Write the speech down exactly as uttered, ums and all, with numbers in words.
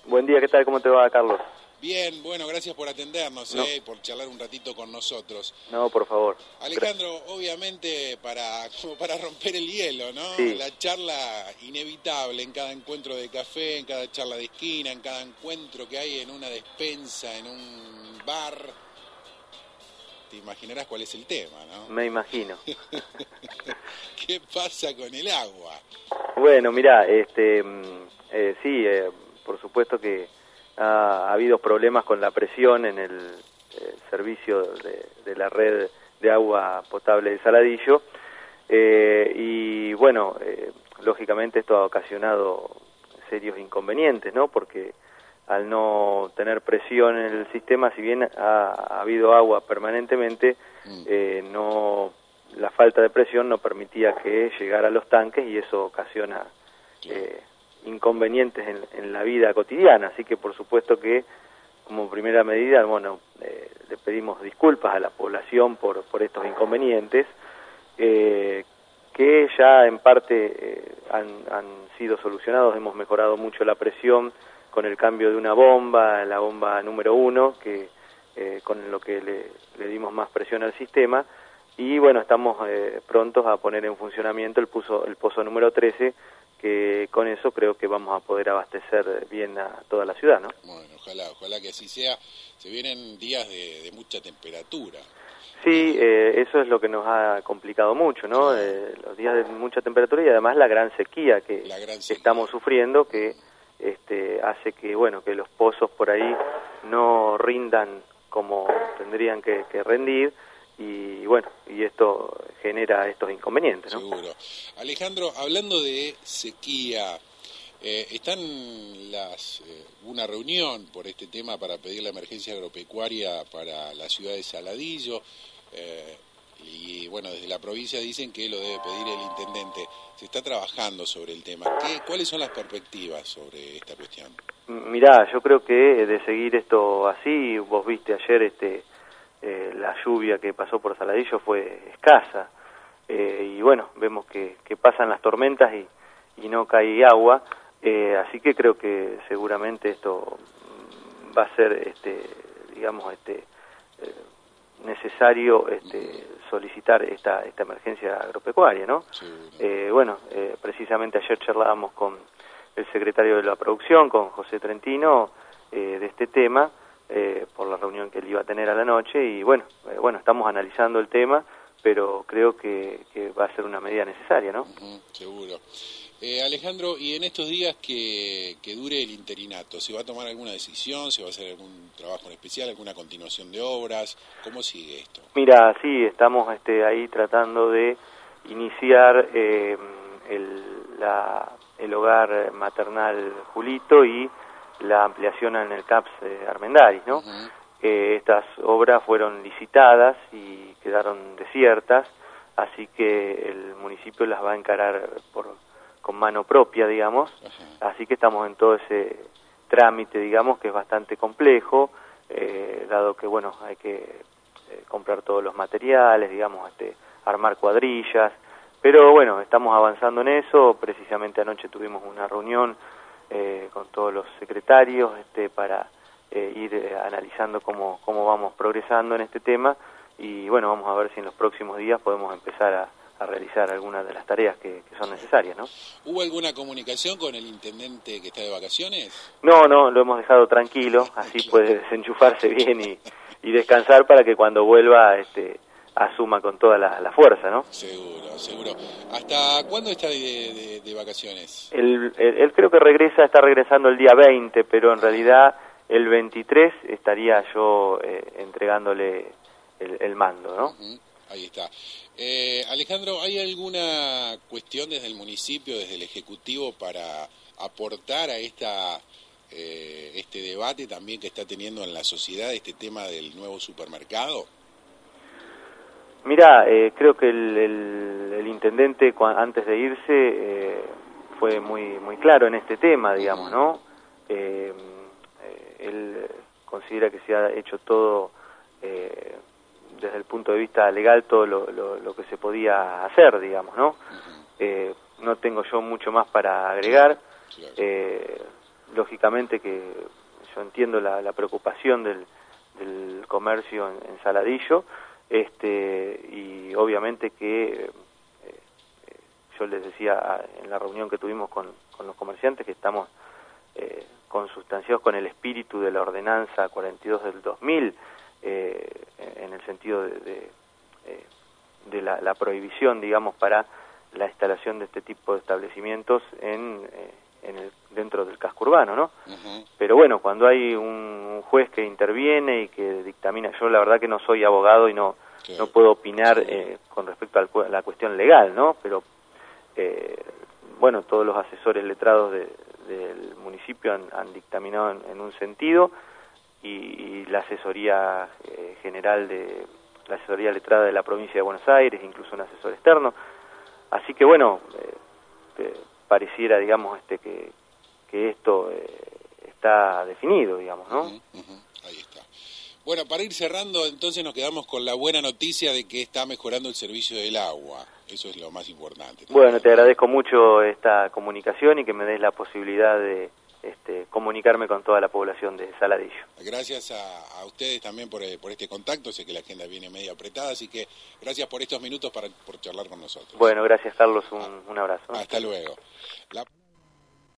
Buen día, ¿qué tal? ¿Cómo te va, Carlos? Bien, bueno, gracias por atendernos, no. eh, por charlar un ratito con nosotros. No, por favor. Alejandro, obviamente para como para romper el hielo, ¿no? Sí. La charla inevitable en cada encuentro de café, en cada charla de esquina, en cada encuentro que hay en una despensa, en un bar. Te imaginarás cuál es el tema, ¿no? Me imagino. ¿Qué pasa con el agua? Bueno, mirá, este, eh, sí, eh, por supuesto que ha, ha habido problemas con la presión en el eh, servicio de, de la red de agua potable de Saladillo, eh, y bueno, eh, lógicamente esto ha ocasionado serios inconvenientes, ¿no? Porque al no tener presión en el sistema, si bien ha, ha habido agua permanentemente, eh, no, la falta de presión no permitía que llegara a los tanques y eso ocasiona eh, inconvenientes en, en la vida cotidiana. Así que por supuesto que como primera medida, bueno, eh, le pedimos disculpas a la población por, por estos inconvenientes, eh, que ya en parte eh, han, han sido solucionados. Hemos mejorado mucho la presión con el cambio de una bomba, la bomba número uno, que eh, con lo que le, le dimos más presión al sistema, y bueno, estamos eh, prontos a poner en funcionamiento el, puso, el pozo número trece, que con eso creo que vamos a poder abastecer bien a toda la ciudad, ¿no? Bueno, ojalá, ojalá que así sea. Se vienen días de, de mucha temperatura. Sí, eh, eso es lo que nos ha complicado mucho, ¿no? Sí. Eh, los días de mucha temperatura y además la gran sequía que, La gran sequía. que estamos sufriendo, que este, hace que, bueno, que los pozos por ahí no rindan como tendrían que, que rendir, y bueno, y esto genera estos inconvenientes, ¿no? Seguro. Alejandro, hablando de sequía, eh, están las eh, una reunión por este tema para pedir la emergencia agropecuaria para la ciudad de Saladillo, eh, y bueno, desde la provincia dicen que lo debe pedir el intendente. Se está trabajando sobre el tema. ¿Qué, ¿Cuáles son las perspectivas sobre esta cuestión? Mirá, yo creo que de seguir esto así, vos viste ayer este eh, la lluvia que pasó por Saladillo fue escasa, eh, y bueno, vemos que, que pasan las tormentas y, y no cae agua, eh, así que creo que seguramente esto va a ser, este, digamos, este eh, necesario este, solicitar esta, esta emergencia agropecuaria, ¿no? Sí, eh, bueno, eh, precisamente ayer charlábamos con el secretario de la producción, con José Trentino, eh, de este tema, eh, por la reunión que él iba a tener a la noche, y bueno, eh, bueno, estamos analizando el tema, pero creo que, que va a ser una medida necesaria, ¿no? Uh-huh, seguro. Eh, Alejandro, y en estos días que, que dure el interinato, ¿se va a tomar alguna decisión? ¿Se va a hacer algún trabajo en especial, alguna continuación de obras? ¿Cómo sigue esto? Mira, sí, estamos este, ahí tratando de iniciar eh, el, la, el hogar maternal Julito y la ampliación en el C A P S eh, Armendáriz, ¿no? Uh-huh. Eh, estas obras fueron licitadas y quedaron desiertas, así que el municipio las va a encarar por, con mano propia, digamos, uh-huh. Así que estamos en todo ese trámite, digamos, que es bastante complejo, eh, dado que, bueno, hay que eh, comprar todos los materiales, digamos, este, armar cuadrillas, pero bueno, estamos avanzando en eso. Precisamente anoche tuvimos una reunión eh, con todos los secretarios este, para eh, ir eh, analizando cómo, cómo vamos progresando en este tema, y bueno, vamos a ver si en los próximos días podemos empezar a, a realizar algunas de las tareas que, que son necesarias, ¿no? ¿Hubo alguna comunicación con el intendente que está de vacaciones? No, no, lo hemos dejado tranquilo, así puede desenchufarse bien y, y descansar para que cuando vuelva este, asuma con toda la, la fuerza, ¿no? Seguro, seguro. ¿Hasta cuándo está de, de, de vacaciones? Él, él, él creo que regresa, está regresando el día veinte, pero en realidad el veintitrés estaría yo eh, entregándole el, el mando, ¿no? Uh-huh. Ahí está. Eh, Alejandro, ¿hay alguna cuestión desde el municipio, desde el Ejecutivo, para aportar a esta eh, este debate también que está teniendo en la sociedad este tema del nuevo supermercado? Mirá, eh, creo que el, el, el intendente antes de irse eh, fue muy muy claro en este tema, digamos, ¿no? Eh, eh, él considera que se ha hecho todo eh, desde el punto de vista legal, todo lo, lo, lo que se podía hacer, digamos, ¿no? Eh, no tengo yo mucho más para agregar. Eh, lógicamente que yo entiendo la, la preocupación del, del comercio en, en Saladillo, este, y obviamente que eh, yo les decía en la reunión que tuvimos con, con los comerciantes que estamos eh, consustanciados con el espíritu de la ordenanza cuarenta y dos del dos mil, eh, en el sentido de, de, eh, de la, la prohibición, digamos, para la instalación de este tipo de establecimientos en, eh, en el, dentro del casco urbano, ¿no? Uh-huh. Pero bueno, cuando hay un juez que interviene y que dictamina, yo la verdad que no soy abogado y no, sí. no puedo opinar eh, con respecto al, a la cuestión legal, ¿no? Pero, eh, bueno, todos los asesores letrados de, del municipio han, han dictaminado en, en un sentido y, y la asesoría eh, general de, la asesoría letrada de la provincia de Buenos Aires, incluso un asesor externo. Así que bueno, eh, eh, pareciera, digamos, este que, que esto eh, está definido, digamos, ¿no? Uh-huh, uh-huh. Ahí está. Bueno, para ir cerrando, entonces nos quedamos con la buena noticia de que está mejorando el servicio del agua. Eso es lo más importante. También. Bueno, te agradezco mucho esta comunicación y que me des la posibilidad de este, comunicarme con toda la población de Saladillo. Gracias a, a ustedes también por, por este contacto. Sé que la agenda viene medio apretada, así que gracias por estos minutos para por charlar con nosotros. Bueno, gracias Carlos, un, un abrazo. Hasta luego. La...